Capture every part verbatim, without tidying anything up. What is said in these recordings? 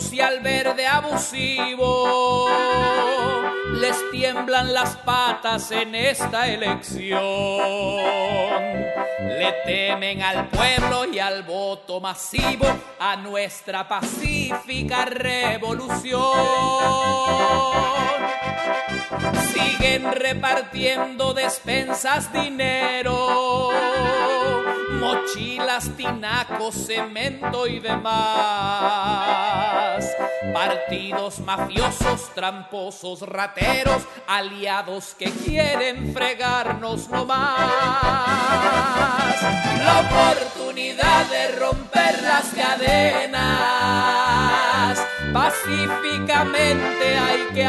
y al verde abusivo les tiemblan las patas en esta elección. Le temen al pueblo y al voto masivo, a nuestra pacífica revolución. Siguen repartiendo despensas, dinero, mochilas, tinacos, cemento y demás. Partidos mafiosos, tramposos, rateros, aliados que quieren fregarnos no más. La oportunidad de romper las cadenas pacíficamente hay que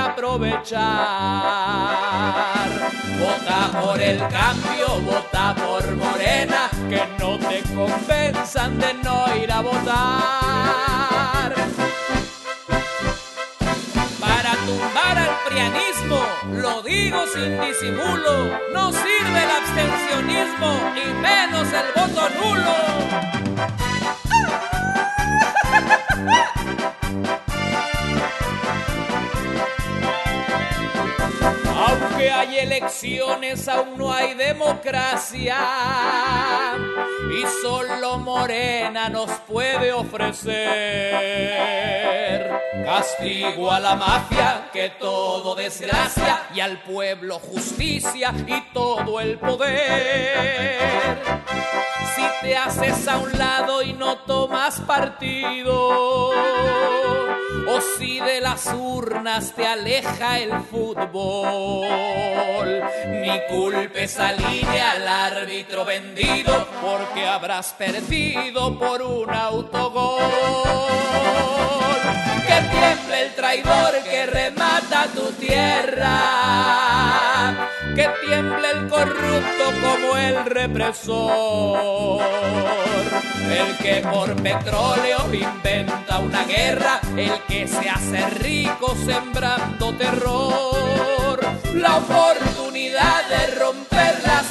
aprovechar. Vota por el cambio, vota por Morena, que no te convenzan de no ir a votar. Para tumbar al prianismo, lo digo sin disimulo, no sirve el abstencionismo y menos el voto nulo. Aunque hay elecciones, aún no hay democracia, y solo Morena nos puede ofrecer castigo a la mafia, que todo desgracia, y al pueblo justicia y todo el poder. Si te haces a un lado y no tomas partido, o si de las urnas te aleja el fútbol, ni culpes al I N E, al árbitro vendido, porque habrás perdido por un autogol. Que tiemble el traidor que remata tu tierra, que tiemble el corrupto como el represor, el que por petróleo inventa una guerra, el que se hace rico sembrando terror. La oportunidad de romper las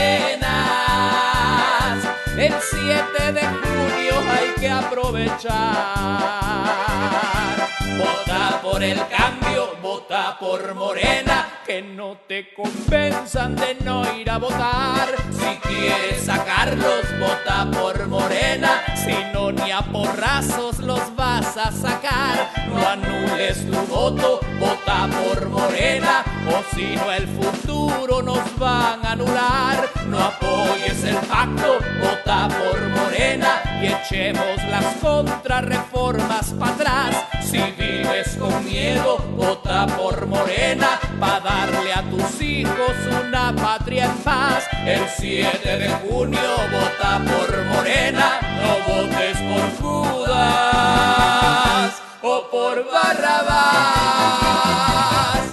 cadenas, el siete de junio hay que aprovechar. Vota por el cambio, vota por Morena, que no te convenzan de no ir a votar. Si quieres sacarlos, vota por Morena, si no ni a porrazos los vas a sacar. No anules tu voto, vota por Morena, o si no el futuro nos van a anular. No apoyes el pacto, vota por Morena, y echemos las contrarreformas para atrás. Si vives con miedo, vota por Morena, pa' darle a tus hijos una patria en paz. El siete de junio vota por Morena, no votes por Judas o por Barrabás.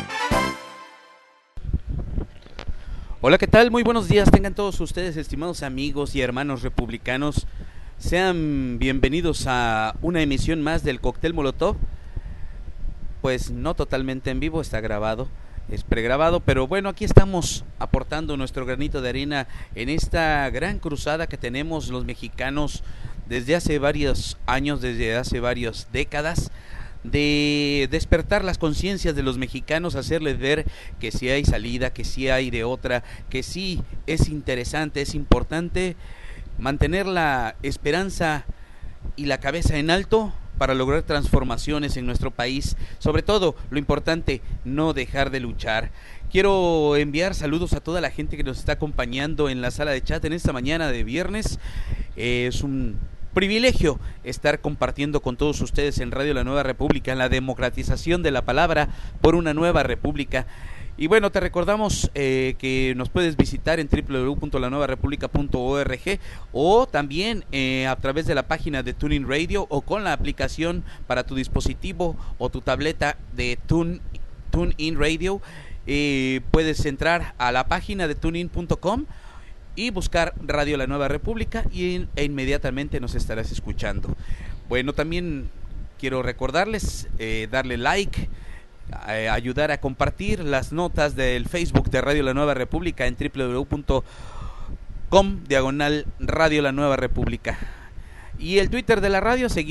Hola, ¿qué tal? Muy buenos días, tengan todos ustedes, estimados amigos y hermanos republicanos. Sean bienvenidos a una emisión más del Cóctel Molotov. Pues no totalmente en vivo, está grabado, es pregrabado, pero bueno, aquí estamos aportando nuestro granito de arena en esta gran cruzada que tenemos los mexicanos desde hace varios años, desde hace varias décadas, de despertar las conciencias de los mexicanos, hacerles ver que sí hay salida, que sí hay de otra, que sí es interesante, es importante mantener la esperanza y la cabeza en alto para lograr transformaciones en nuestro país. Sobre todo, lo importante, no dejar de luchar. Quiero enviar saludos a toda la gente que nos está acompañando en la sala de chat en esta mañana de viernes. Eh, es un privilegio estar compartiendo con todos ustedes en Radio La Nueva República, en la democratización de la palabra por una nueva república. Y bueno, te recordamos eh, que nos puedes visitar en doble u doble u doble u punto la nueva república punto org o también eh, a través de la página de TuneIn Radio o con la aplicación para tu dispositivo o tu tableta de Tune, TuneIn Radio. Eh, puedes entrar a la página de tunein punto com y buscar Radio La Nueva República y e inmediatamente nos estarás escuchando. Bueno, también quiero recordarles, eh, darle like, eh, ayudar a compartir las notas del Facebook de Radio La Nueva República en doble u doble u doble u punto com diagonal Radio La Nueva República. Y el Twitter de la radio, seguir a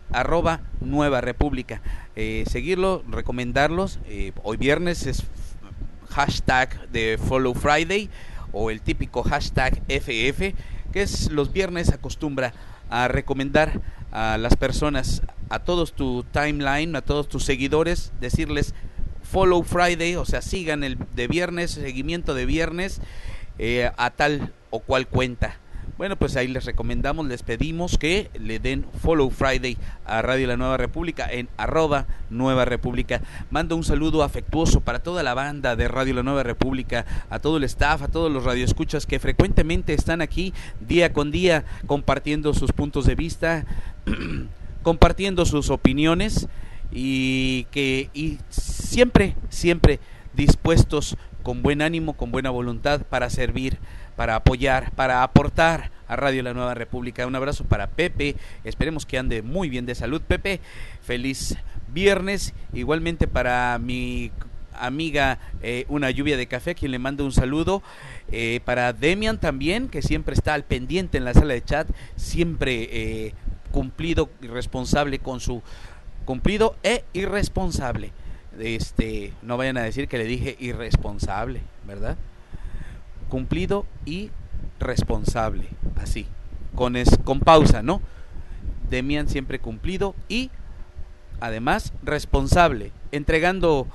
arroba Nueva República. Eh, seguirlo, recomendarlos. Eh, hoy viernes es hashtag de Follow Friday o el típico hashtag F F, que es los viernes acostumbra a recomendar a las personas, a todos tu timeline, a todos tus seguidores, decirles Follow Friday, o sea, sigan el de viernes, seguimiento de viernes eh, a tal o cual cuenta. Bueno, pues ahí les recomendamos, les pedimos que le den Follow Friday a Radio La Nueva República en arroba Nueva República. Mando un saludo afectuoso para toda la banda de Radio La Nueva República, a todo el staff, a todos los radioescuchas que frecuentemente están aquí día con día compartiendo sus puntos de vista, compartiendo sus opiniones y que y siempre, siempre dispuestos con buen ánimo, con buena voluntad para servir, para apoyar, para aportar a Radio La Nueva República. Un abrazo para Pepe, esperemos que ande muy bien de salud, Pepe. Feliz viernes, igualmente para mi amiga eh, Una Lluvia de Café, quien le mando un saludo, eh, para Demian también, que siempre está al pendiente en la sala de chat, siempre eh, cumplido y responsable con su cumplido e irresponsable. Este, no vayan a decir que le dije irresponsable, ¿verdad? Cumplido y responsable, así, con es, con pausa, ¿no? Demian siempre cumplido y además responsable, entregando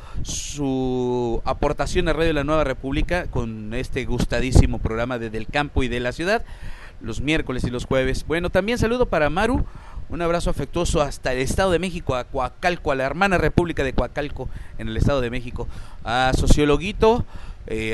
su aportación a Radio La Nueva República con este gustadísimo programa desde el campo y de la ciudad, los miércoles y los jueves. Bueno, también saludo para Maru, un abrazo afectuoso hasta el Estado de México, a Coacalco, a la hermana República de Coacalco en el Estado de México, a Sociologuito, eh,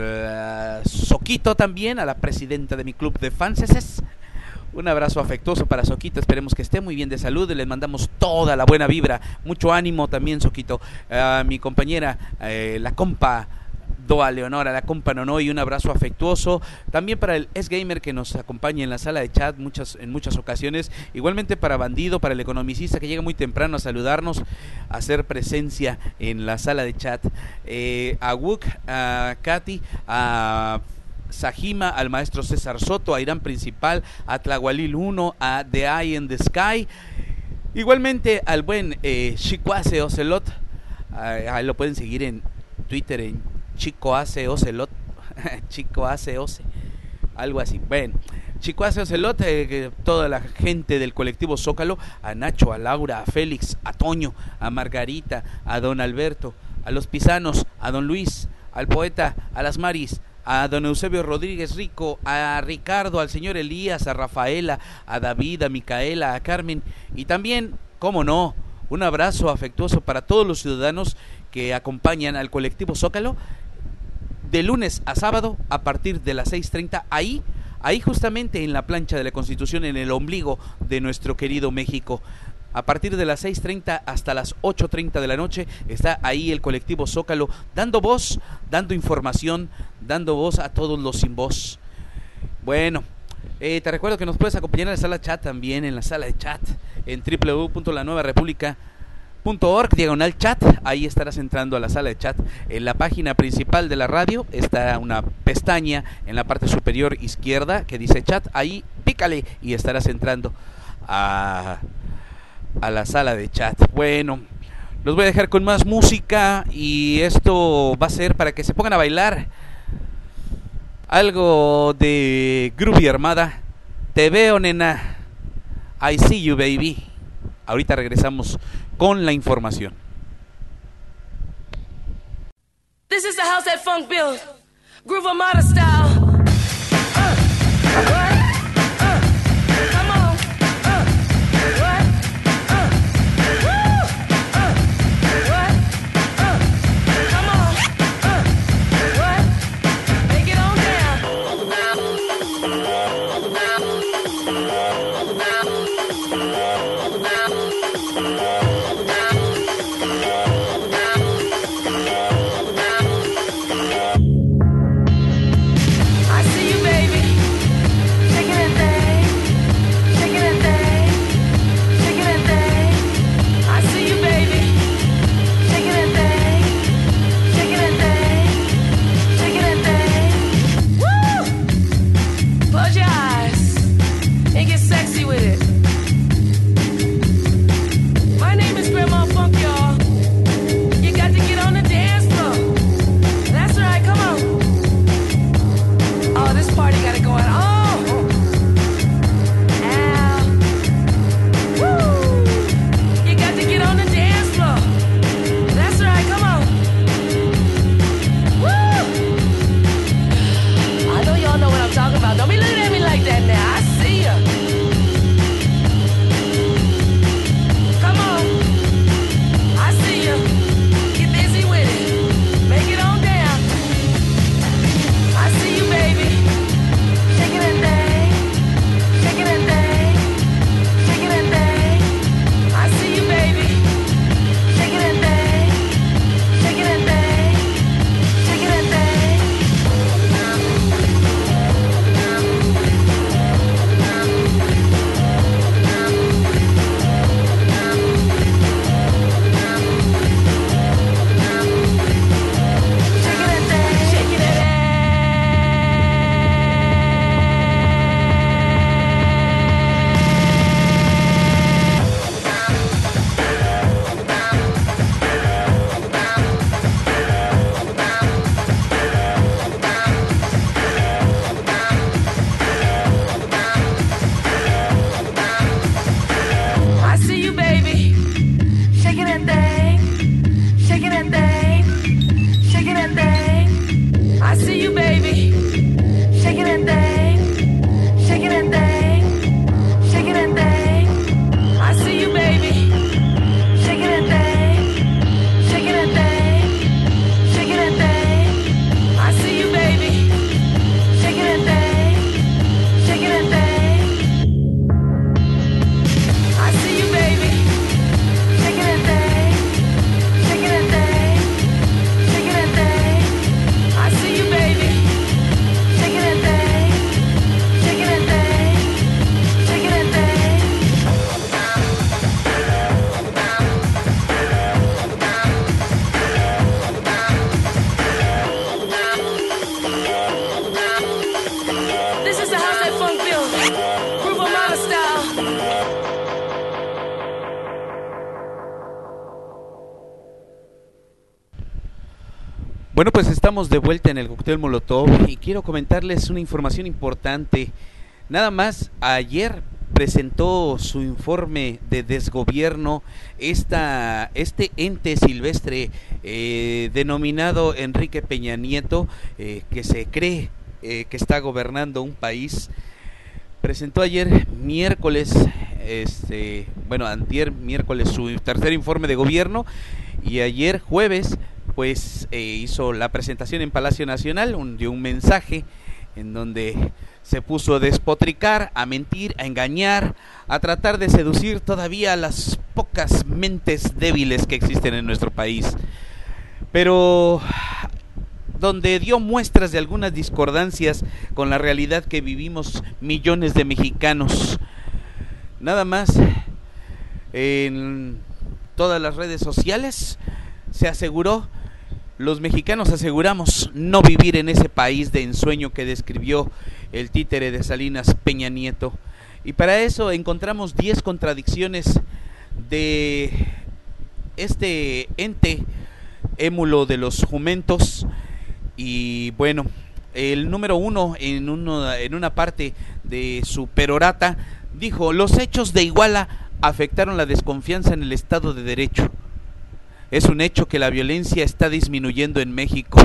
a, a Soquito también, a la presidenta de mi club de fans. Un abrazo afectuoso para Soquito, esperemos que esté muy bien de salud y les mandamos toda la buena vibra, mucho ánimo también, Soquito. A mi compañera, eh, la compa Doa Leonora, la compa Nono, y un abrazo afectuoso también para el S-Gamer que nos acompaña en la sala de chat muchas, en muchas ocasiones, igualmente para Bandido, para el economicista que llega muy temprano a saludarnos, a hacer presencia en la sala de chat, eh, a Wook, a Katy, a Sajima, al maestro César Soto, a Irán Principal, a Tlahualil uno, a The Eye in the Sky, igualmente al buen eh, Chicoase Ocelot, ahí ah, lo pueden seguir en Twitter en Chico hace Ocelot, Chico hace Oce, algo así. Bueno, Chico hace Ocelot, eh, toda la gente del colectivo Zócalo, a Nacho, a Laura, a Félix, a Toño, a Margarita, a don Alberto, a los Pisanos, a don Luis, al poeta, a las Maris, a don Eusebio Rodríguez Rico, a Ricardo, al señor Elías, a Rafaela, a David, a Micaela, a Carmen, y también, cómo no, un abrazo afectuoso para todos los ciudadanos que acompañan al colectivo Zócalo de lunes a sábado a partir de las seis treinta, ahí, ahí justamente en la plancha de la Constitución, en el ombligo de nuestro querido México. A partir de las seis treinta hasta las ocho treinta de la noche está ahí el colectivo Zócalo dando voz, dando información, dando voz a todos los sin voz. Bueno, eh, te recuerdo que nos puedes acompañar en la sala de chat también, en la sala de chat, en doble u doble u doble u punto la nueva república punto org, diagonal chat, ahí estarás entrando a la sala de chat. En la página principal de la radio está una pestaña en la parte superior izquierda que dice chat, ahí pícale y estarás entrando a, a la sala de chat. Bueno, los voy a dejar con más música y esto va a ser para que se pongan a bailar algo de Groovy Armada. Te veo, nena, I see you, baby. Ahorita regresamos con la información. This is the house that funk built, Groove Armada style. Uh, what? Uh, come on. Uh, what? Uh, woo! Uh, what? Uh, come on. Uh, what? Take it on Bueno, pues estamos de vuelta en el Cóctel Molotov y quiero comentarles una información importante. Nada más, ayer presentó su informe de desgobierno esta, este ente silvestre eh, denominado Enrique Peña Nieto, eh, que se cree eh, que está gobernando un país. Presentó ayer miércoles, este, bueno, antier miércoles su tercer informe de gobierno y ayer jueves pues eh, hizo la presentación en Palacio Nacional, un, dio un mensaje en donde se puso a despotricar, a mentir, a engañar, a tratar de seducir todavía a las pocas mentes débiles que existen en nuestro país. Pero donde dio muestras de algunas discordancias con la realidad que vivimos millones de mexicanos. Nada más, en todas las redes sociales se aseguró, los mexicanos aseguramos no vivir en ese país de ensueño que describió el títere de Salinas, Peña Nieto. Y para eso encontramos diez contradicciones de este ente émulo de los jumentos. Y bueno, el número uno en, uno, en una parte de su perorata dijo: los hechos de Iguala afectaron la desconfianza en el Estado de Derecho. Es un hecho que la violencia está disminuyendo en México.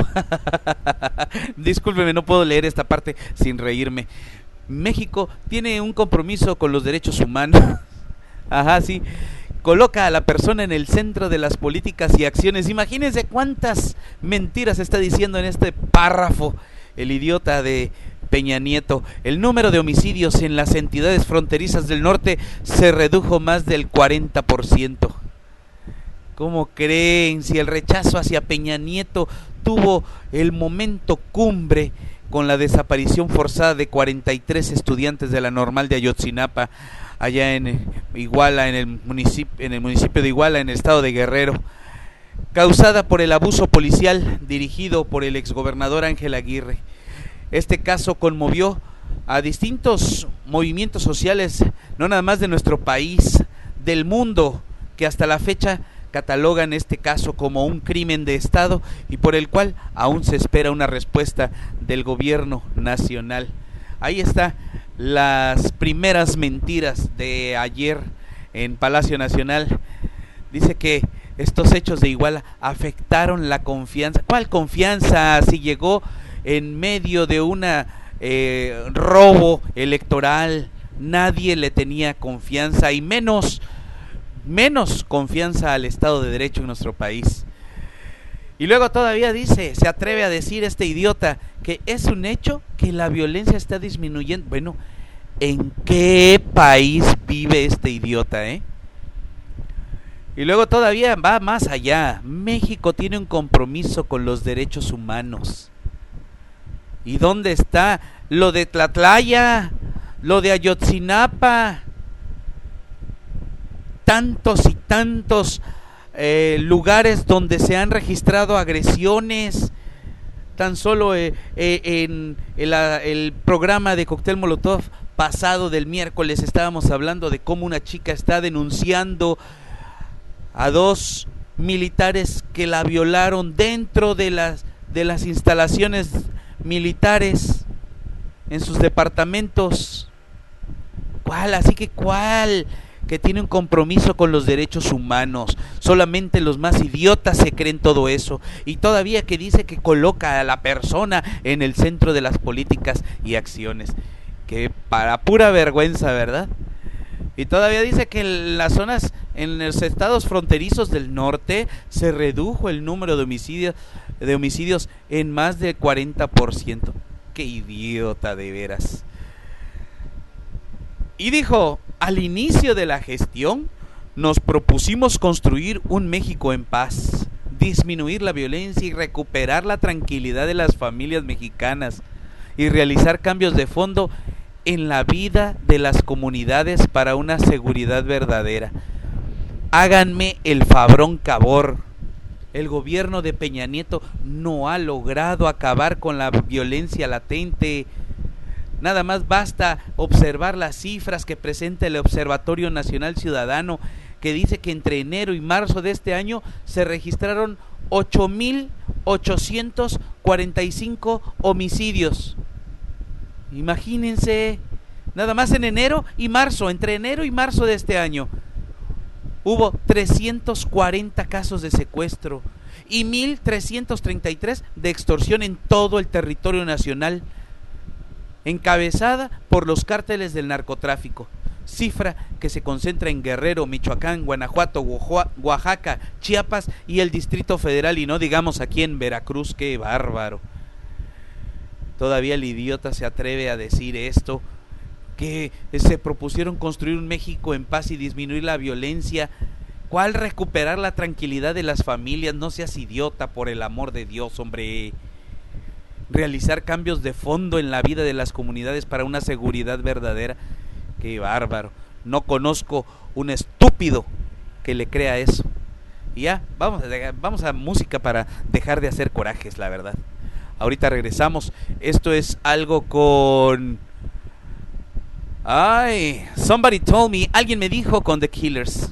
Discúlpeme, no puedo leer esta parte sin reírme. México tiene un compromiso con los derechos humanos. Ajá, sí. Coloca a la persona en el centro de las políticas y acciones. Imagínense cuántas mentiras está diciendo en este párrafo el idiota de Peña Nieto. El número de homicidios en las entidades fronterizas del norte se redujo más del cuarenta por ciento. ¿Cómo creen? Si el rechazo hacia Peña Nieto tuvo el momento cumbre con la desaparición forzada de cuarenta y tres estudiantes de la Normal de Ayotzinapa, allá en Iguala, en el municipio, en el municipio de Iguala, en el estado de Guerrero, causada por el abuso policial dirigido por el exgobernador Ángel Aguirre. Este caso conmovió a distintos movimientos sociales, no nada más de nuestro país, del mundo, que hasta la fecha catalogan este caso como un crimen de Estado y por el cual aún se espera una respuesta del gobierno nacional. Ahí está las primeras mentiras de ayer en Palacio Nacional. Dice que estos hechos de Iguala afectaron la confianza. ¿Cuál confianza? Si llegó en medio de una eh, robo electoral, nadie le tenía confianza y menos menos confianza al Estado de Derecho en nuestro país. Y luego todavía dice, se atreve a decir este idiota que es un hecho que la violencia está disminuyendo. Bueno, ¿en qué país vive este idiota, eh? Y luego todavía va más allá. México tiene un compromiso con los derechos humanos. ¿Y dónde está lo de Tlatlaya? Lo de Ayotzinapa. Tantos y tantos eh, lugares donde se han registrado agresiones. Tan solo eh, eh, en el, el programa de Cóctel Molotov pasado del miércoles estábamos hablando de cómo una chica está denunciando a dos militares que la violaron dentro de las, de las instalaciones militares en sus departamentos. ¿Cuál? Así que ¿cuál? Que tiene un compromiso con los derechos humanos. Solamente los más idiotas se creen todo eso. Y todavía que dice que coloca a la persona en el centro de las políticas y acciones. Que para pura vergüenza, ¿verdad? Y todavía dice que en las zonas, en los estados fronterizos del norte, se redujo el número de homicidios, de homicidios en más del cuarenta por ciento. ¡Qué idiota de veras! Y dijo: al inicio de la gestión nos propusimos construir un México en paz, disminuir la violencia y recuperar la tranquilidad de las familias mexicanas y realizar cambios de fondo en la vida de las comunidades para una seguridad verdadera. Háganme el fabrón cabor. El gobierno de Peña Nieto no ha logrado acabar con la violencia latente. Nada más basta observar las cifras que presenta el Observatorio Nacional Ciudadano, que dice que entre enero y marzo de este año se registraron ocho mil ochocientos cuarenta y cinco homicidios. Imagínense, nada más en enero y marzo, entre enero y marzo de este año, hubo trescientos cuarenta casos de secuestro y mil trescientos treinta y tres de extorsión en todo el territorio nacional, encabezada por los cárteles del narcotráfico, cifra que se concentra en Guerrero, Michoacán, Guanajuato, Oaxaca, Chiapas y el Distrito Federal, y no digamos aquí en Veracruz. ¡Qué bárbaro! Todavía el idiota se atreve a decir esto, que se propusieron construir un México en paz y disminuir la violencia. ¿Cuál recuperar la tranquilidad de las familias? No seas idiota, por el amor de Dios, hombre. Realizar cambios de fondo en la vida de las comunidades para una seguridad verdadera. ¡Qué bárbaro! No conozco un estúpido que le crea eso. Y ya, vamos a, vamos a música para dejar de hacer corajes, la verdad. Ahorita regresamos. Esto es algo con... Ay, Somebody Told Me, alguien me dijo, con The Killers.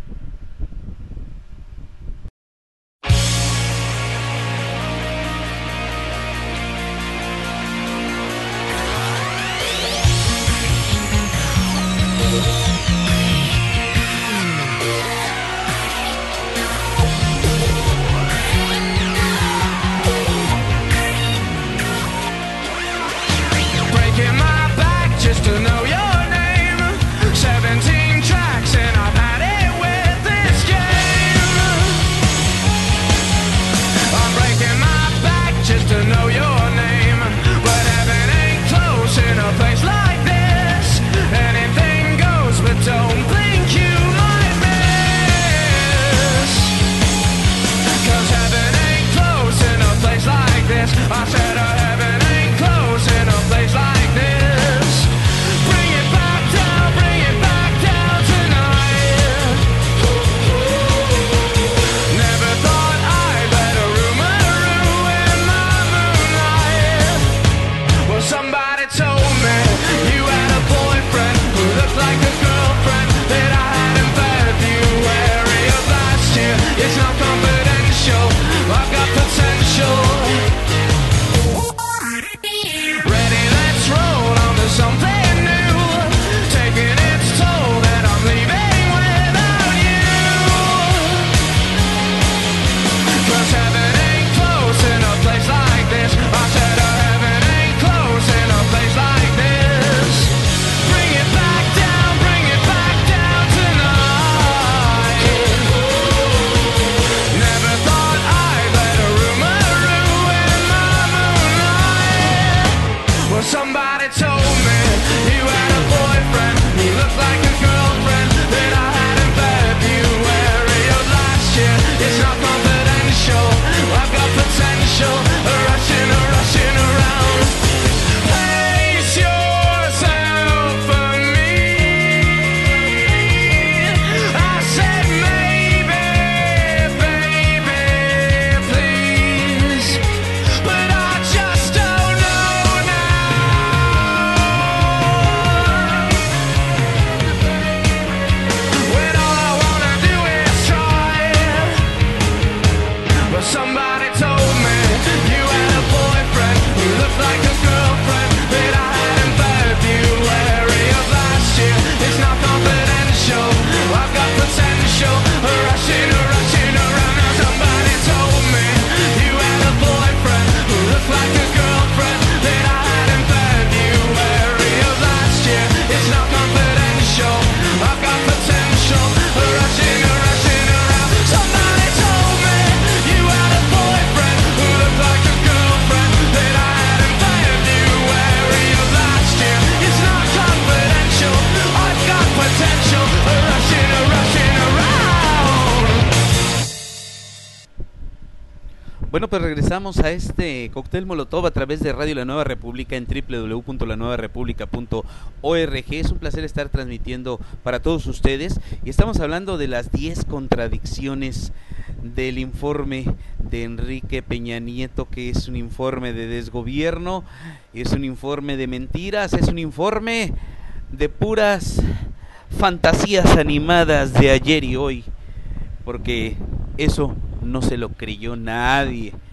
Bueno, pues regresamos a este cóctel molotov a través de Radio La Nueva República en doble u doble u doble u punto la nueva república punto org. Es un placer estar transmitiendo para todos ustedes y estamos hablando de las diez contradicciones del informe de Enrique Peña Nieto, que es un informe de desgobierno, es un informe de mentiras, es un informe de puras fantasías animadas de ayer y hoy, porque eso no se lo creyó nadie.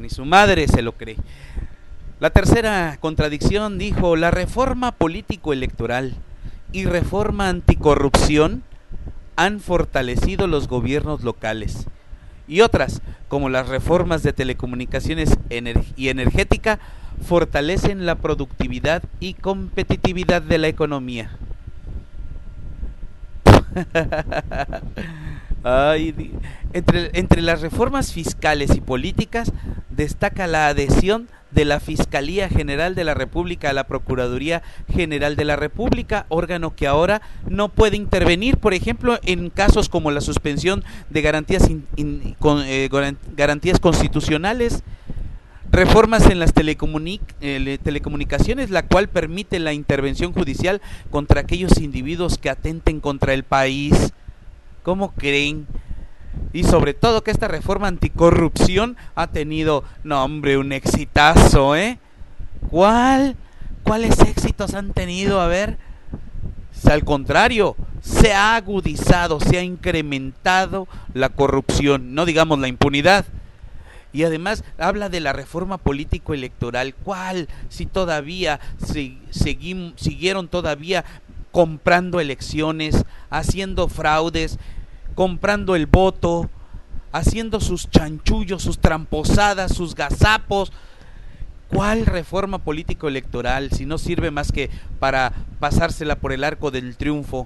Ni su madre se lo cree. La tercera contradicción dijo: la reforma político-electoral y reforma anticorrupción han fortalecido los gobiernos locales. Y otras, como las reformas de telecomunicaciones y energética, fortalecen la productividad y competitividad de la economía. Ay, entre, entre las reformas fiscales y políticas destaca la adhesión de la Fiscalía General de la República a la Procuraduría General de la República, órgano que ahora no puede intervenir, por ejemplo, en casos como la suspensión de garantías, in, in, con, eh, garantías constitucionales. Reformas en las telecomunic eh, telecomunicaciones, la cual permite la intervención judicial contra aquellos individuos que atenten contra el país. ¿Cómo creen? Y sobre todo que esta reforma anticorrupción ha tenido, no hombre, un exitazo, ¿eh? ¿Cuál? ¿Cuáles éxitos han tenido? A ver, al contrario, se ha agudizado, se ha incrementado la corrupción, no digamos la impunidad. Y además habla de la reforma político-electoral. ¿Cuál? Si todavía si, seguim, siguieron todavía comprando elecciones, haciendo fraudes, comprando el voto, haciendo sus chanchullos, sus tramposadas, sus gazapos. ¿Cuál reforma político-electoral? Si no sirve más que para pasársela por el arco del triunfo.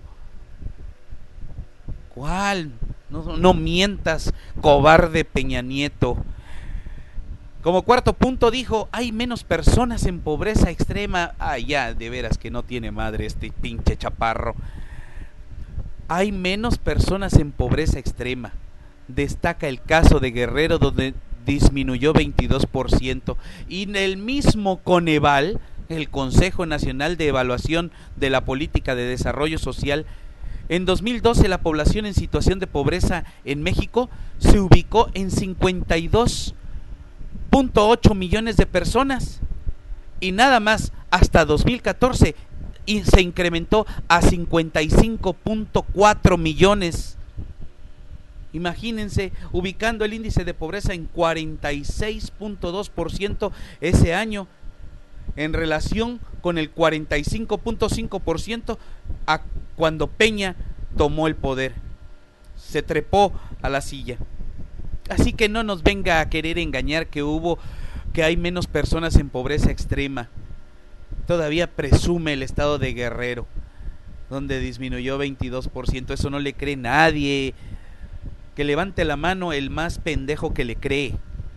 ¿Cuál? No, no mientas, cobarde Peña Nieto. Como cuarto punto dijo: hay menos personas en pobreza extrema. Ah, ya, de veras que no tiene madre este pinche chaparro. Hay menos personas en pobreza extrema. Destaca el caso de Guerrero, donde disminuyó veintidós por ciento. Y en el mismo Coneval, el Consejo Nacional de Evaluación de la Política de Desarrollo Social, en dos mil doce la población en situación de pobreza en México se ubicó en cincuenta y dos punto ocho millones de personas, y nada más hasta dos mil catorce y se incrementó a cincuenta y cinco punto cuatro millones. Imagínense, ubicando el índice de pobreza en cuarenta y seis punto dos por ciento ese año, en relación con el cuarenta y cinco punto cinco por ciento a cuando Peña tomó el poder, se trepó a la silla. Así que no nos venga a querer engañar que hubo, que hay menos personas en pobreza extrema. Todavía presume el estado de Guerrero, donde disminuyó veintidós por ciento. Eso no le cree nadie. Que levante la mano el más pendejo que le cree.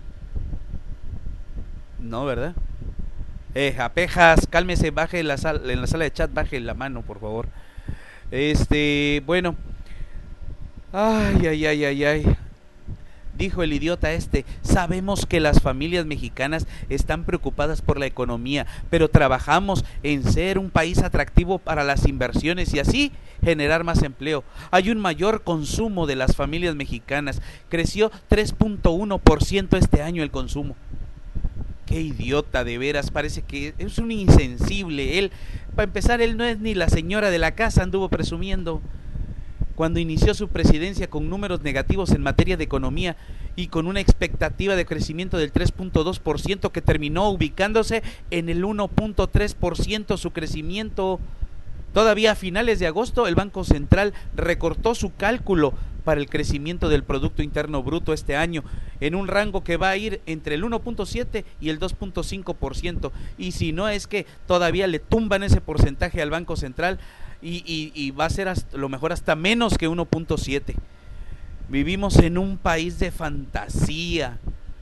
No, ¿verdad? Eh, Apejas, cálmese, baje la sal, en la sala de chat, baje la mano, por favor. Este, bueno. Ay, ay, ay, ay, ay. Dijo el idiota este: sabemos que las familias mexicanas están preocupadas por la economía, pero trabajamos en ser un país atractivo para las inversiones y así generar más empleo. Hay un mayor consumo de las familias mexicanas. Creció tres punto uno por ciento este año el consumo. Qué idiota, de veras, parece que es un insensible. Él, para empezar, él no es ni la señora de la casa, anduvo presumiendo. Cuando inició su presidencia con números negativos en materia de economía y con una expectativa de crecimiento del tres punto dos por ciento que terminó ubicándose en el uno punto tres por ciento su crecimiento. Todavía a finales de agosto el Banco Central recortó su cálculo para el crecimiento del Producto Interno Bruto este año en un rango que va a ir entre el uno punto siete y el dos punto cinco por ciento, y si no es que todavía le tumban ese porcentaje al Banco Central y, y, y va a ser hasta, lo mejor hasta menos que uno punto siete. Vivimos en un país de fantasía.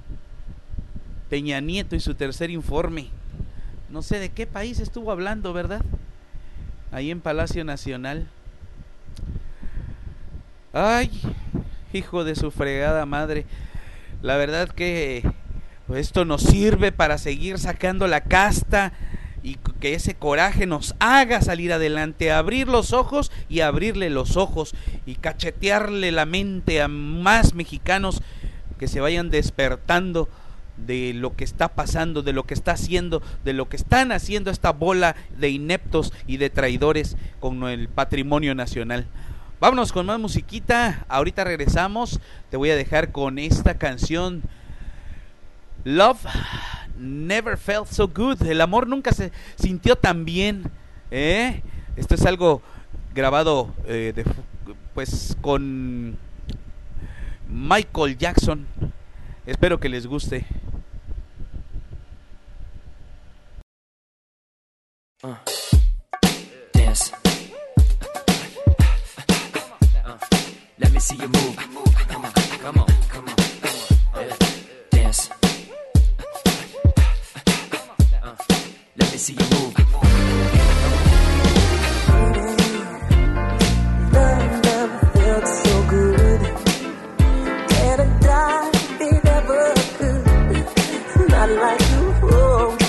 Peña Nieto y su tercer informe, no sé de qué país estuvo hablando, ¿verdad? Ahí en Palacio Nacional. Ay, hijo de su fregada madre. La verdad que esto nos sirve para seguir sacando la casta y que ese coraje nos haga salir adelante, abrir los ojos y abrirle los ojos y cachetearle la mente a más mexicanos que se vayan despertando de lo que está pasando, de lo que está haciendo, de lo que están haciendo esta bola de ineptos y de traidores con el patrimonio nacional. Vámonos con más musiquita, ahorita regresamos. Te voy a dejar con esta canción Love never felt so good. El amor nunca se sintió tan bien. ¿eh? Esto es algo grabado eh, de, pues con Michael Jackson. Espero que les guste. Uh, dance. Uh, let me see you move. Come on, come on, come on. Uh, dance. Uh, let me see you move. Love never felt so good. And I died, they never could. Not like you. Oh.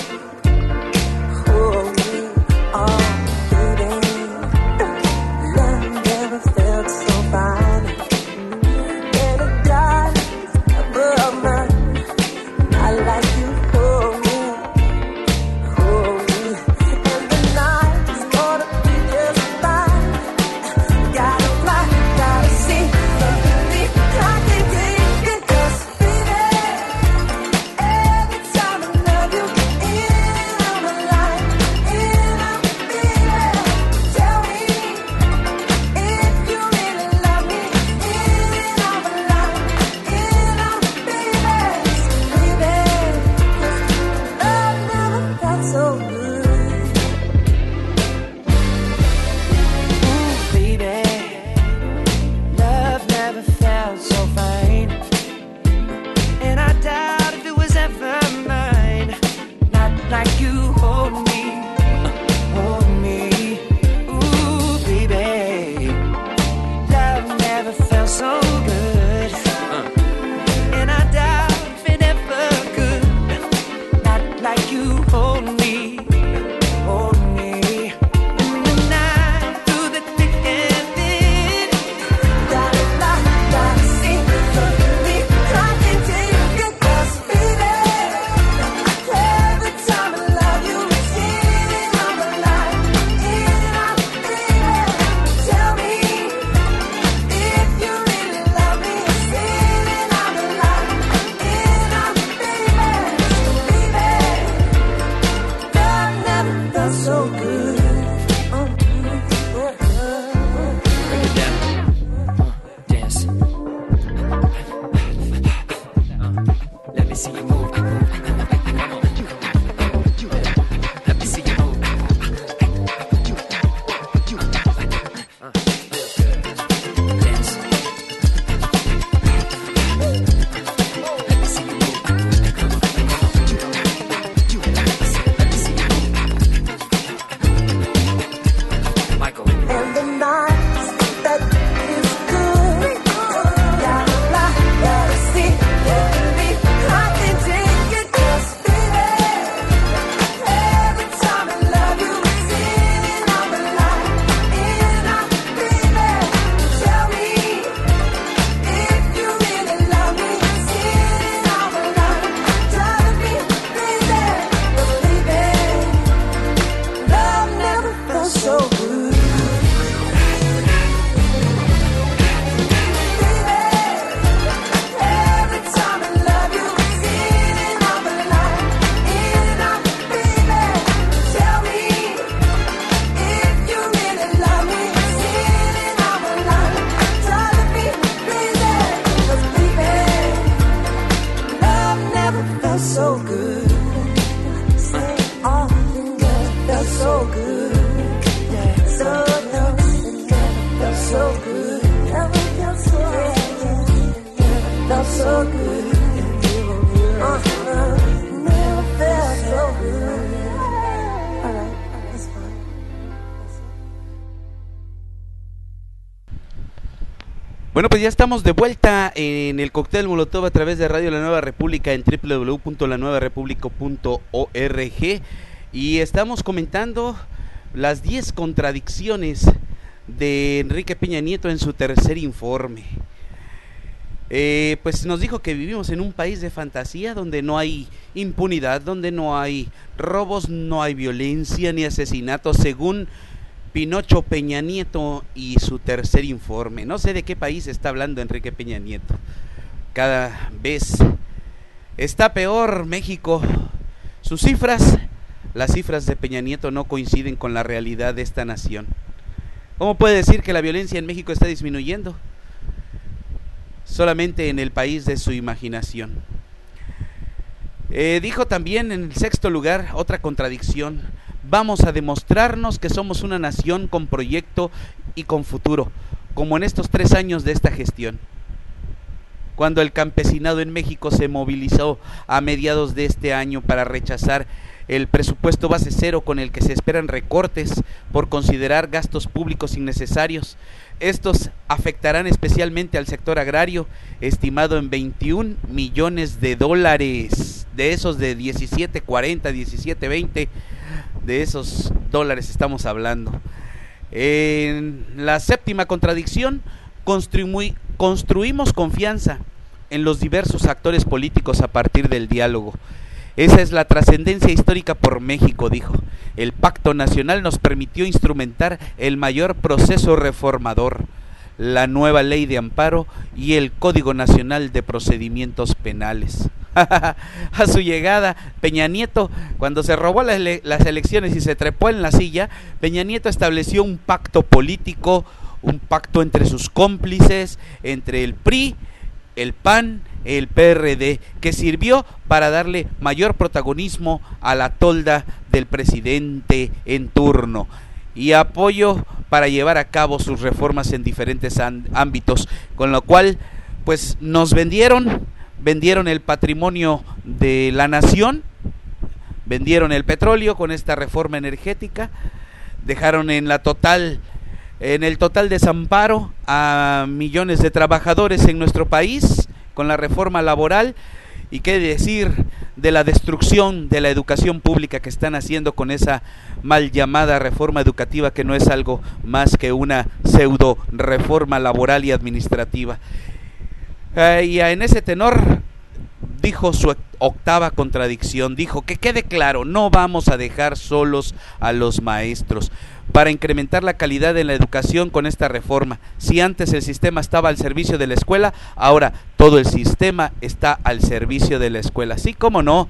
Bueno, pues ya estamos de vuelta en el Cóctel Molotov a través de Radio La Nueva República en doble u doble u doble u punto la nueva república punto org y estamos comentando las diez contradicciones de Enrique Peña Nieto en su tercer informe. Eh, pues nos dijo que vivimos en un país de fantasía donde no hay impunidad, donde no hay robos, no hay violencia ni asesinatos, según Pinocho Peña Nieto y su tercer informe. No sé de qué país está hablando Enrique Peña Nieto. Cada vez Está peor México. Sus cifras, las cifras de Peña Nieto no coinciden con la realidad de esta nación. ¿Cómo puede decir que la violencia en México está disminuyendo? Solamente en el país de su imaginación. Eh, dijo también en el sexto lugar otra contradicción: vamos a demostrarnos que somos una nación con proyecto y con futuro, como en estos tres años de esta gestión, cuando el campesinado en México se movilizó a mediados de este año para rechazar el presupuesto base cero con el que se esperan recortes por considerar gastos públicos innecesarios. Estos afectarán especialmente al sector agrario, estimado en veintiún millones de dólares. De esos de diecisiete cuarenta, diecisiete veinte, de esos dólares estamos hablando. En la séptima contradicción, construi- construimos confianza en los diversos actores políticos a partir del diálogo. Esa es la trascendencia histórica por México, dijo. El Pacto Nacional nos permitió instrumentar el mayor proceso reformador, la nueva ley de amparo y el Código Nacional de Procedimientos Penales. A su llegada, Peña Nieto, cuando se robó las, ele- las elecciones y se trepó en la silla, Peña Nieto estableció un pacto político, un pacto entre sus cómplices, entre el P R I, el P A N, el P R D, que sirvió para darle mayor protagonismo a la tolda del presidente en turno y apoyo para llevar a cabo sus reformas en diferentes ámbitos, con lo cual pues nos vendieron vendieron el patrimonio de la nación, vendieron el petróleo con esta reforma energética, dejaron en la total en el total desamparo a millones de trabajadores en nuestro país con la reforma laboral, y qué decir de la destrucción de la educación pública que están haciendo con esa mal llamada reforma educativa, que no es algo más que una pseudo reforma laboral y administrativa. Eh, y en ese tenor dijo su octava contradicción, dijo que quede claro, no vamos a dejar solos a los maestros para incrementar la calidad de la educación con esta reforma. Si antes el sistema estaba al servicio de la escuela, ahora todo el sistema está al servicio de la escuela. Sí, cómo no.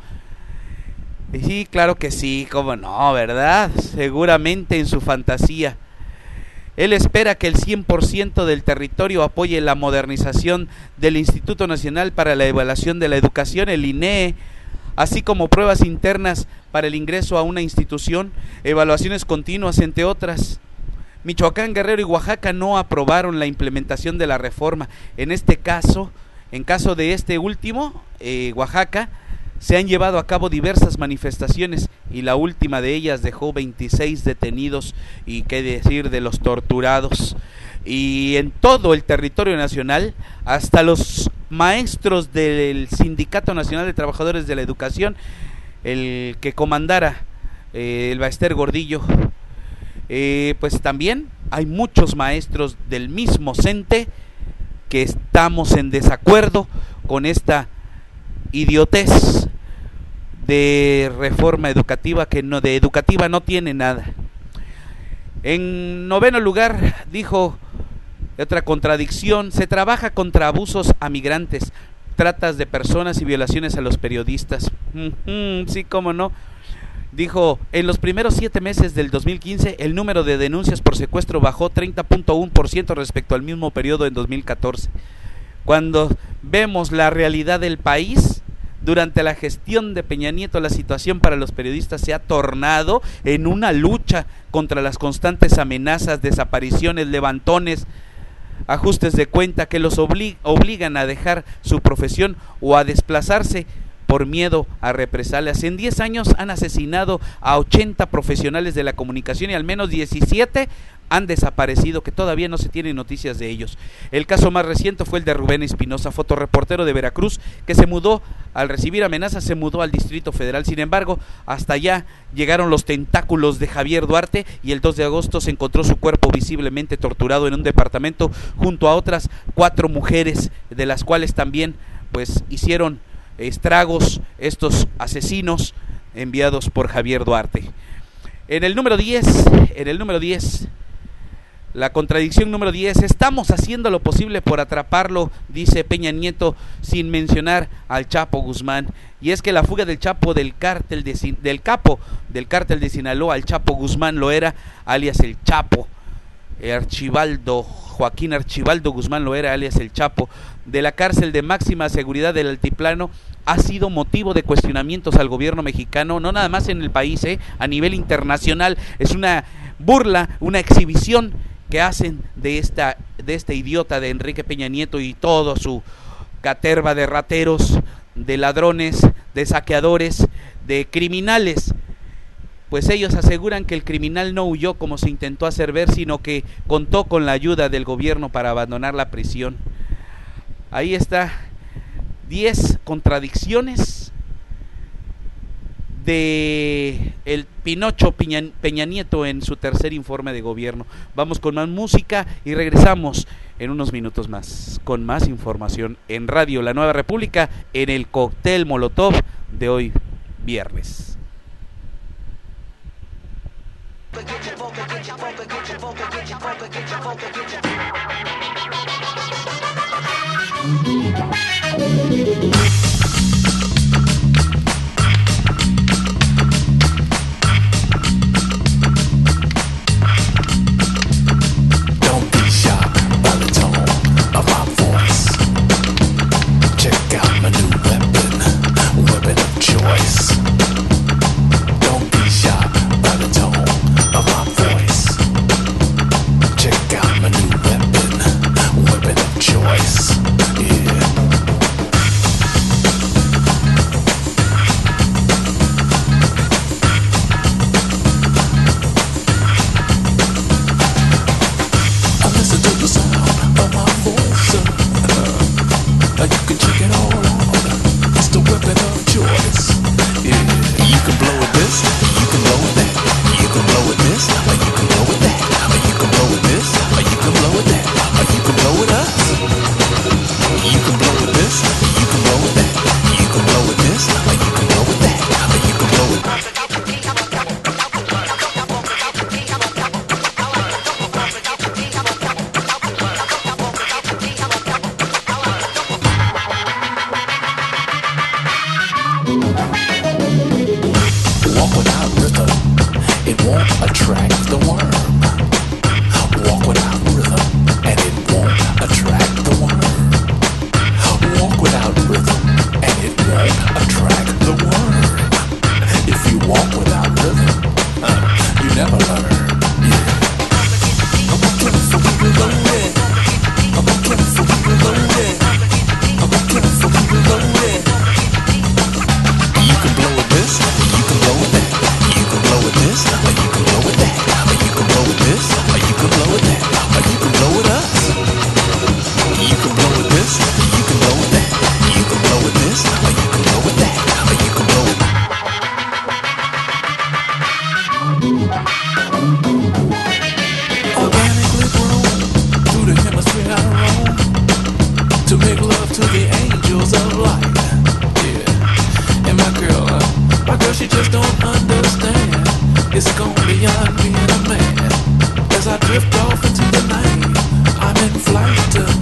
Sí, claro que sí, cómo no, ¿verdad? Seguramente en su fantasía. Él espera que el cien por ciento del territorio apoye la modernización del Instituto Nacional para la Evaluación de la Educación, el I N E, así como pruebas internas para el ingreso a una institución, evaluaciones continuas, entre otras. Michoacán, Guerrero y Oaxaca no aprobaron la implementación de la reforma. En este caso, en caso de este último, eh, Oaxaca, se han llevado a cabo diversas manifestaciones y la última de ellas dejó veintiséis detenidos, y qué decir de los torturados. Y en todo el territorio nacional, hasta los maestros del Sindicato Nacional de Trabajadores de la Educación, el que comandara eh, el Baester Gordillo, eh, pues también hay muchos maestros del mismo CENTE que estamos en desacuerdo con esta idiotez de reforma educativa, que no, de educativa no tiene nada. En noveno lugar, dijo otra contradicción: se trabaja contra abusos a migrantes, tratas de personas y violaciones a los periodistas. Mm-hmm, sí, cómo no. Dijo, en los primeros siete meses del dos mil quince, el número de denuncias por secuestro bajó treinta punto uno por ciento respecto al mismo periodo en dos mil catorce. Cuando vemos la realidad del país, durante la gestión de Peña Nieto, la situación para los periodistas se ha tornado en una lucha contra las constantes amenazas, desapariciones, levantones, ajustes de cuenta que los oblig- obligan a dejar su profesión o a desplazarse por miedo a represalias. En diez años han asesinado a ochenta profesionales de la comunicación y al menos diecisiete han desaparecido, que todavía no se tienen noticias de ellos. El caso más reciente fue el de Rubén Espinosa, fotoreportero de Veracruz, que se mudó, al recibir amenazas, se mudó al Distrito Federal. Sin embargo, hasta allá llegaron los tentáculos de Javier Duarte y el dos de agosto se encontró su cuerpo visiblemente torturado en un departamento junto a otras cuatro mujeres, de las cuales también pues hicieron estragos estos asesinos enviados por Javier Duarte. En el número diez, en el número diez La contradicción número diez, estamos haciendo lo posible por atraparlo, dice Peña Nieto, sin mencionar al Chapo Guzmán. Y es que la fuga del Chapo del cártel de, del capo del cártel de Sinaloa, al Chapo Guzmán Loera, alias el Chapo, Archibaldo, Joaquín Archibaldo Guzmán Loera, alias el Chapo, de la cárcel de máxima seguridad del Altiplano, ha sido motivo de cuestionamientos al gobierno mexicano, no nada más en el país, eh, a nivel internacional. Es una burla, una exhibición que hacen de esta de este idiota de Enrique Peña Nieto y todo su caterva de rateros, de ladrones, de saqueadores, de criminales. Pues ellos aseguran que el criminal no huyó como se intentó hacer ver, sino que contó con la ayuda del gobierno para abandonar la prisión. Ahí está, diez contradicciones de el Pinocho Peña, Peña Nieto en su tercer informe de gobierno. Vamos con más música y regresamos en unos minutos más con más información en Radio La Nueva República en el Cóctel Molotov de hoy viernes. Don't be shocked by the tone of my voice. Check out my new weapon, weapon of choice. Don't be shocked by the tone of my voice. Check out my new weapon, weapon of choice. Yeah. I listen to the sound of my voice. Uh, you can check it all out. It's the weapon of choice. Yeah. You can blow it this, you can blow it that. You can blow it this, or you can blow it that. Or you can blow it this, or you can blow it that. Or you can blow it us. You can blow it this, you can blow it that. You can blow it this, or you can blow it that. Or you can blow it. Walk without rhythm, it won't attract the worm. Walk without rhythm, and it won't attract the worm. Walk without rhythm, and it won't attract the worm. If you walk without rhythm, uh, you never learn. Yeah. I'm gonna kill it for we loaded. I'm gonna kill it for we loaded. I'm gonna kill it for we loaded. You can blow it this, you can blow it that. You can blow it this, or you can blow it that. Or you can blow it this, or you can blow it that. Or you can blow it us. You can blow it this, you can blow it that. You can blow it this, or you can blow it that. Or you can blow it. Organically grown through the hemisphere I roam to make love to the angels of light. Yeah, and my girl, uh, my girl, she just don't understand. It's gone beyond being a man. As I drift off into the night, I'm in flight.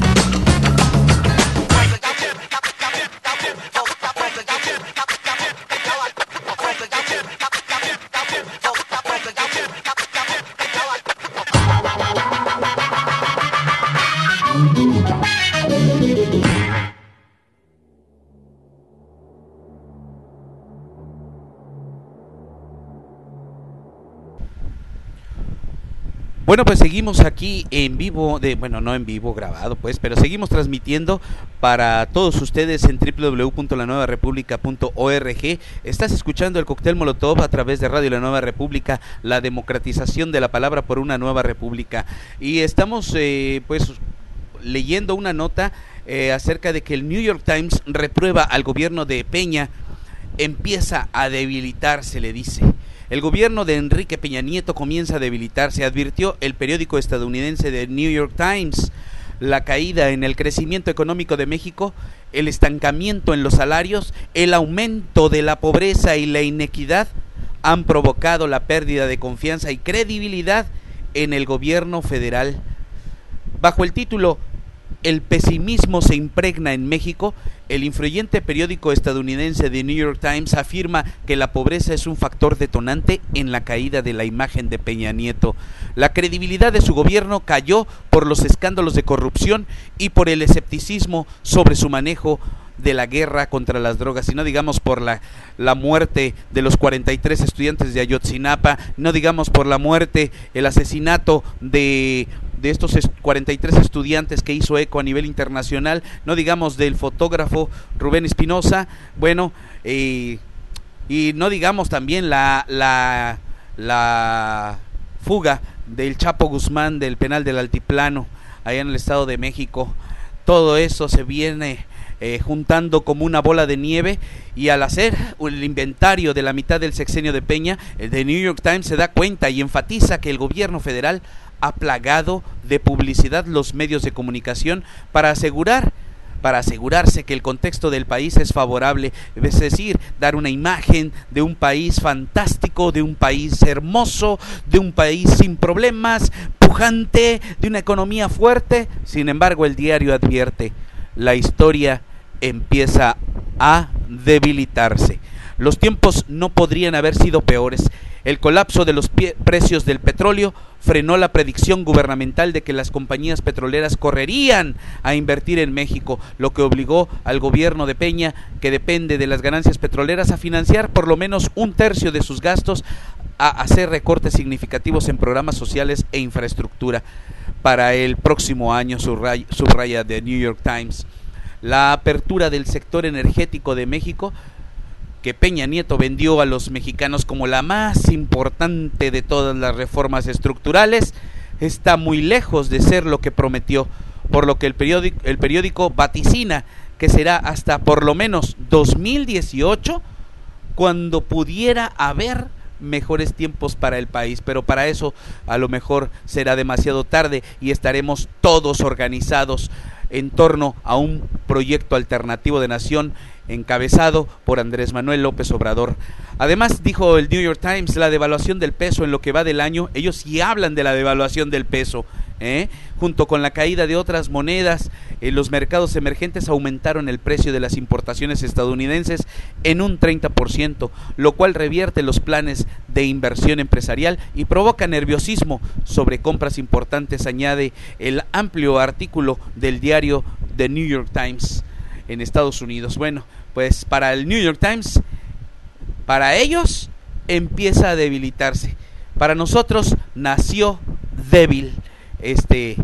Bueno, pues seguimos aquí en vivo, de bueno, no en vivo, grabado pues, pero seguimos transmitiendo para todos ustedes en doble u doble u doble u punto la nueva república punto org. Estás escuchando el Cóctel Molotov a través de Radio La Nueva República, la democratización de la palabra por una nueva república. Y estamos eh, pues leyendo una nota eh, acerca de que el New York Times reprueba al gobierno de Peña, empieza a debilitarse, le dice. El gobierno de Enrique Peña Nieto comienza a debilitarse, advirtió el periódico estadounidense The New York Times. La caída en el crecimiento económico de México, el estancamiento en los salarios, el aumento de la pobreza y la inequidad han provocado la pérdida de confianza y credibilidad en el gobierno federal. Bajo el título "El pesimismo se impregna en México", el influyente periódico estadounidense The New York Times afirma que la pobreza es un factor detonante en la caída de la imagen de Peña Nieto. La credibilidad de su gobierno cayó por los escándalos de corrupción y por el escepticismo sobre su manejo de la guerra contra las drogas, y no digamos por la, la muerte de los cuarenta y tres estudiantes de Ayotzinapa, no digamos por la muerte, el asesinato de, de estos cuarenta y tres estudiantes que hizo eco a nivel internacional, no digamos del fotógrafo Rubén Espinosa, bueno, eh, y no digamos también la, la, la fuga del Chapo Guzmán del penal del Altiplano, allá en el Estado de México. Todo eso se viene Eh, juntando como una bola de nieve, y al hacer el inventario de la mitad del sexenio de Peña, el The New York Times se da cuenta y enfatiza que el gobierno federal ha plagado de publicidad los medios de comunicación para asegurar para asegurarse que el contexto del país es favorable, es decir, dar una imagen de un país fantástico, de un país hermoso, de un país sin problemas, pujante, de una economía fuerte. Sin embargo, el diario advierte: la historia empieza a debilitarse. Los tiempos no podrían haber sido peores. El colapso de los pie- precios del petróleo frenó la predicción gubernamental de que las compañías petroleras correrían a invertir en México, lo que obligó al gobierno de Peña, que depende de las ganancias petroleras, a financiar por lo menos un tercio de sus gastos, a hacer recortes significativos en programas sociales e infraestructura para el próximo año, subraya, subraya The New York Times. La apertura del sector energético de México, que Peña Nieto vendió a los mexicanos como la más importante de todas las reformas estructurales, está muy lejos de ser lo que prometió, por lo que el periódico, el periódico vaticina que será hasta por lo menos dos mil dieciocho cuando pudiera haber mejores tiempos para el país, pero para eso a lo mejor será demasiado tarde y estaremos todos organizados en torno a un proyecto alternativo de nación encabezado por Andrés Manuel López Obrador. Además, dijo el New York Times, la devaluación del peso en lo que va del año, ellos sí hablan de la devaluación del peso, ¿eh? junto con la caída de otras monedas, eh, los mercados emergentes aumentaron el precio de las importaciones estadounidenses en un treinta por ciento, lo cual revierte los planes de inversión empresarial y provoca nerviosismo sobre compras importantes, añade el amplio artículo del diario The New York Times en Estados Unidos. Bueno, pues para el New York Times, para ellos empieza a debilitarse. Para nosotros nació débil este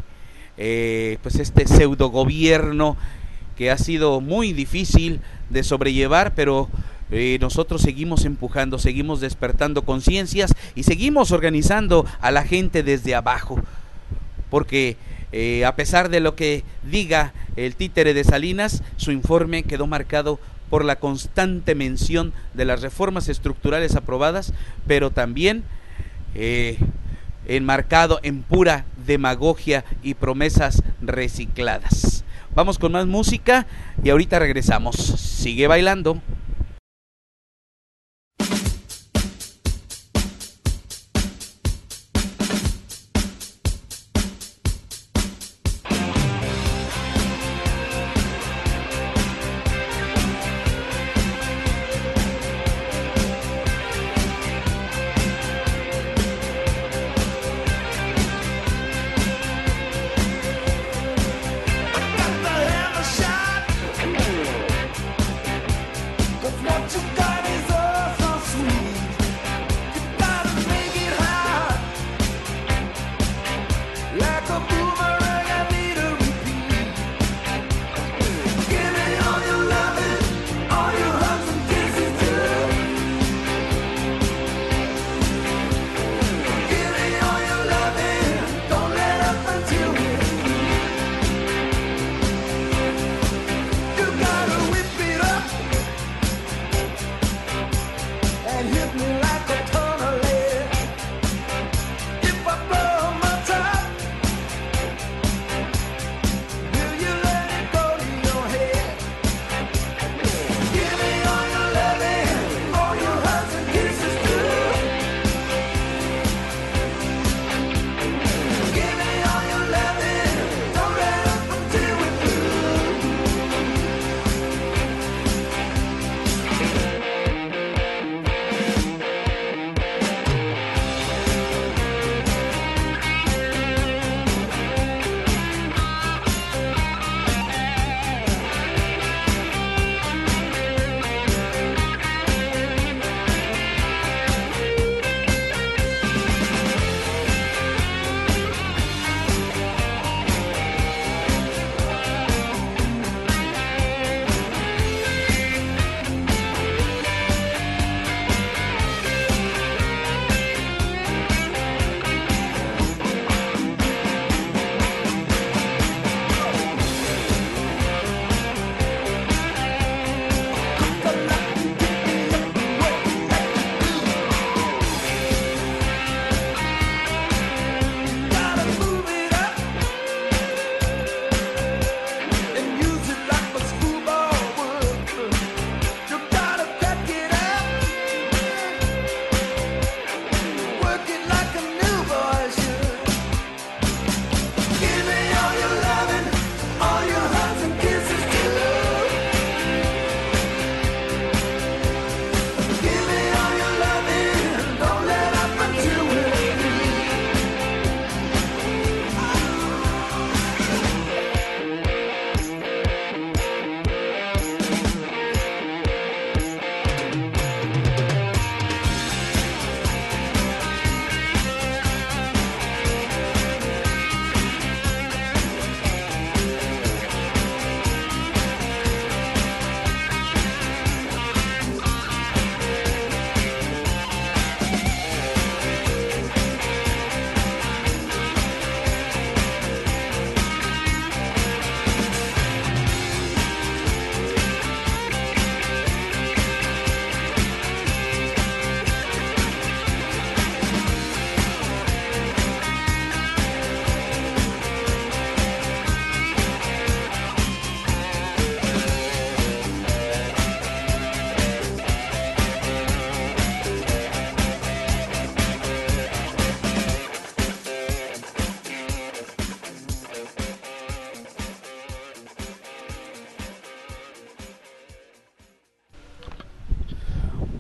eh, pues este pseudo gobierno que ha sido muy difícil de sobrellevar, pero eh, nosotros seguimos empujando, seguimos despertando conciencias y seguimos organizando a la gente desde abajo, porque eh, a pesar de lo que diga el títere de Salinas, su informe quedó marcado por la constante mención de las reformas estructurales aprobadas, pero también eh, enmarcado en pura demagogia y promesas recicladas. Vamos con más música y ahorita regresamos. Sigue bailando.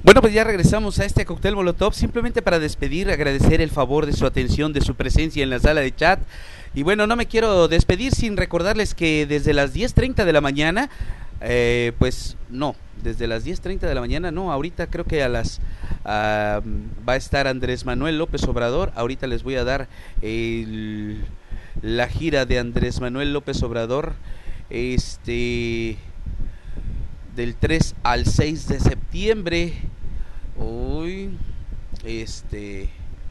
Bueno, pues ya regresamos a este Cóctel Molotov, simplemente para despedir, agradecer el favor de su atención, de su presencia en la sala de chat. Y bueno, no me quiero despedir sin recordarles que desde las diez treinta de la mañana, eh, pues no, desde las diez treinta de la mañana, no, ahorita creo que a las uh, va a estar Andrés Manuel López Obrador. Ahorita les voy a dar el, la gira de Andrés Manuel López Obrador, este, del tres al seis de septiembre. Uy, este,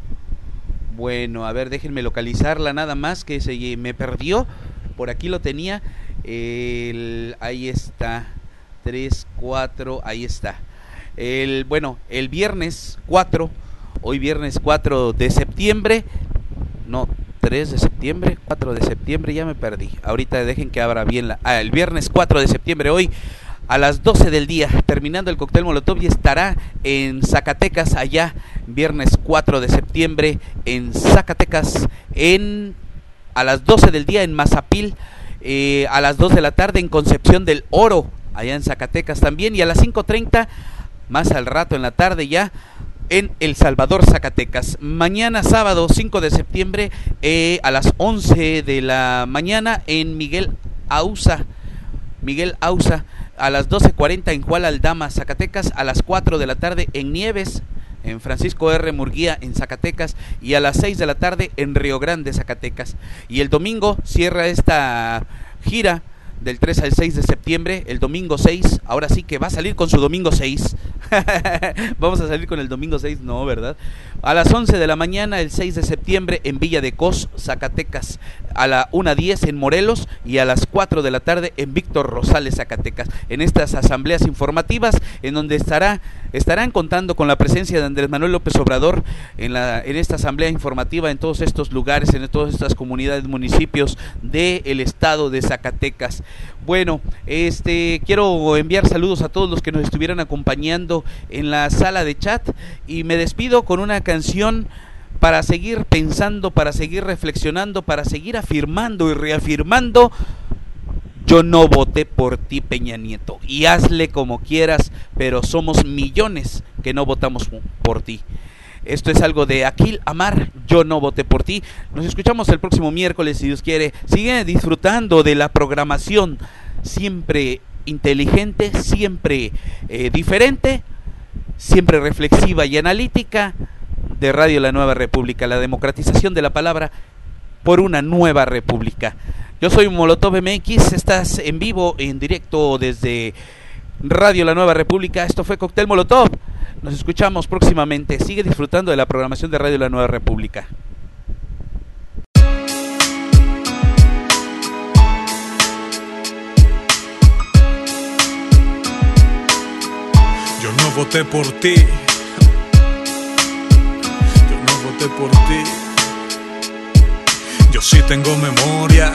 bueno, a ver, déjenme localizarla nada más, que se me perdió. Por aquí lo tenía. El, ahí está. tres, cuatro, ahí está. El, bueno, el viernes cuatro, hoy viernes cuatro de septiembre. No, tres de septiembre, cuatro de septiembre, ya me perdí. Ahorita dejen que abra bien la. Ah, el viernes cuatro de septiembre, hoy a las doce del día, terminando el Cóctel Molotov, y estará en Zacatecas, allá, viernes cuatro de septiembre, en Zacatecas, en a las doce del día en Mazapil, eh, a las dos de la tarde en Concepción del Oro, allá en Zacatecas también, y a las cinco treinta, más al rato en la tarde ya, en El Salvador, Zacatecas. Mañana sábado cinco de septiembre, eh, a las once de la mañana en Miguel Ausa, Miguel Ausa, a las doce cuarenta en Juan Aldama, Zacatecas, a las cuatro de la tarde en Nieves, en Francisco R. Murguía, en Zacatecas, y a las seis de la tarde en Río Grande, Zacatecas. Y el domingo cierra esta gira del tres al seis de septiembre, el domingo seis, ahora sí que va a salir con su domingo seis. Vamos a salir con el domingo seis, no, ¿verdad? A las once de la mañana, el seis de septiembre, en Villa de Cos, Zacatecas. A la una diez en Morelos, y a las cuatro de la tarde en Víctor Rosales, Zacatecas. En estas asambleas informativas, en donde estará estarán contando con la presencia de Andrés Manuel López Obrador en, la, en esta asamblea informativa, en todos estos lugares, en todas estas comunidades, municipios del estado de Zacatecas. Bueno, este quiero enviar saludos a todos los que nos estuvieran acompañando en la sala de chat, y me despido con una canción para seguir pensando, para seguir reflexionando, para seguir afirmando y reafirmando: yo no voté por ti, Peña Nieto, y hazle como quieras, pero somos millones que no votamos por ti. Esto es algo de Aquil Amar, yo no voté por ti. Nos escuchamos el próximo miércoles, si Dios quiere. Sigue disfrutando de la programación, siempre inteligente, siempre eh, diferente, siempre reflexiva y analítica, de Radio La Nueva República, la democratización de la palabra por una nueva república. Yo soy Molotov M X, estás en vivo, en directo desde Radio La Nueva República. Esto fue Cóctel Molotov. Nos escuchamos próximamente. Sigue disfrutando de la programación de Radio La Nueva República. Yo no voté por ti. Yo no voté por ti. Yo sí tengo memoria.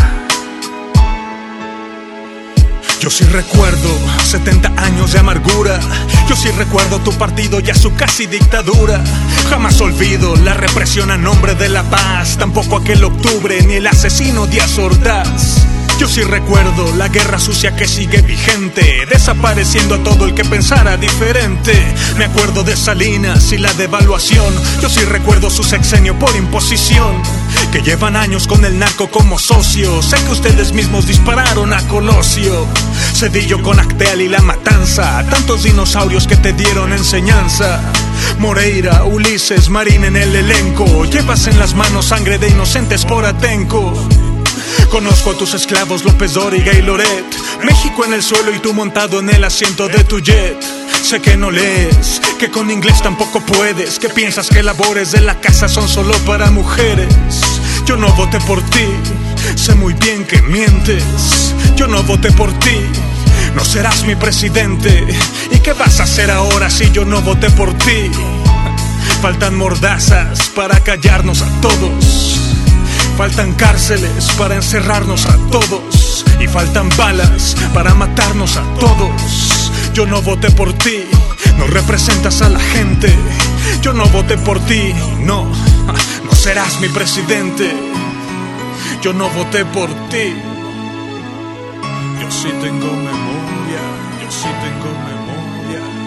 Yo sí recuerdo setenta años de amargura. Yo sí recuerdo tu partido y a su casi dictadura. Jamás olvido la represión a nombre de la paz, tampoco aquel octubre ni el asesino Díaz Ordaz. Yo sí recuerdo la guerra sucia que sigue vigente, desapareciendo a todo el que pensara diferente. Me acuerdo de Salinas y la devaluación. Yo sí recuerdo su sexenio por imposición, que llevan años con el narco como socio. Sé que ustedes mismos dispararon a Colosio, Cedillo con Acteal y La Matanza, tantos dinosaurios que te dieron enseñanza. Moreira, Ulises, Marín en el elenco, llevas en las manos sangre de inocentes por Atenco. Conozco a tus esclavos López Dóriga y Loret, México en el suelo y tú montado en el asiento de tu jet. Sé que no lees, que con inglés tampoco puedes, que piensas que labores de la casa son solo para mujeres. Yo no voté por ti, sé muy bien que mientes. Yo no voté por ti, no serás mi presidente. ¿Y qué vas a hacer ahora si yo no voté por ti? Faltan mordazas para callarnos a todos, faltan cárceles para encerrarnos a todos, y faltan balas para matarnos a todos. Yo no voté por ti, no representas a la gente. Yo no voté por ti, no, no serás mi presidente. Yo no voté por ti. Yo sí tengo memoria, yo sí tengo memoria.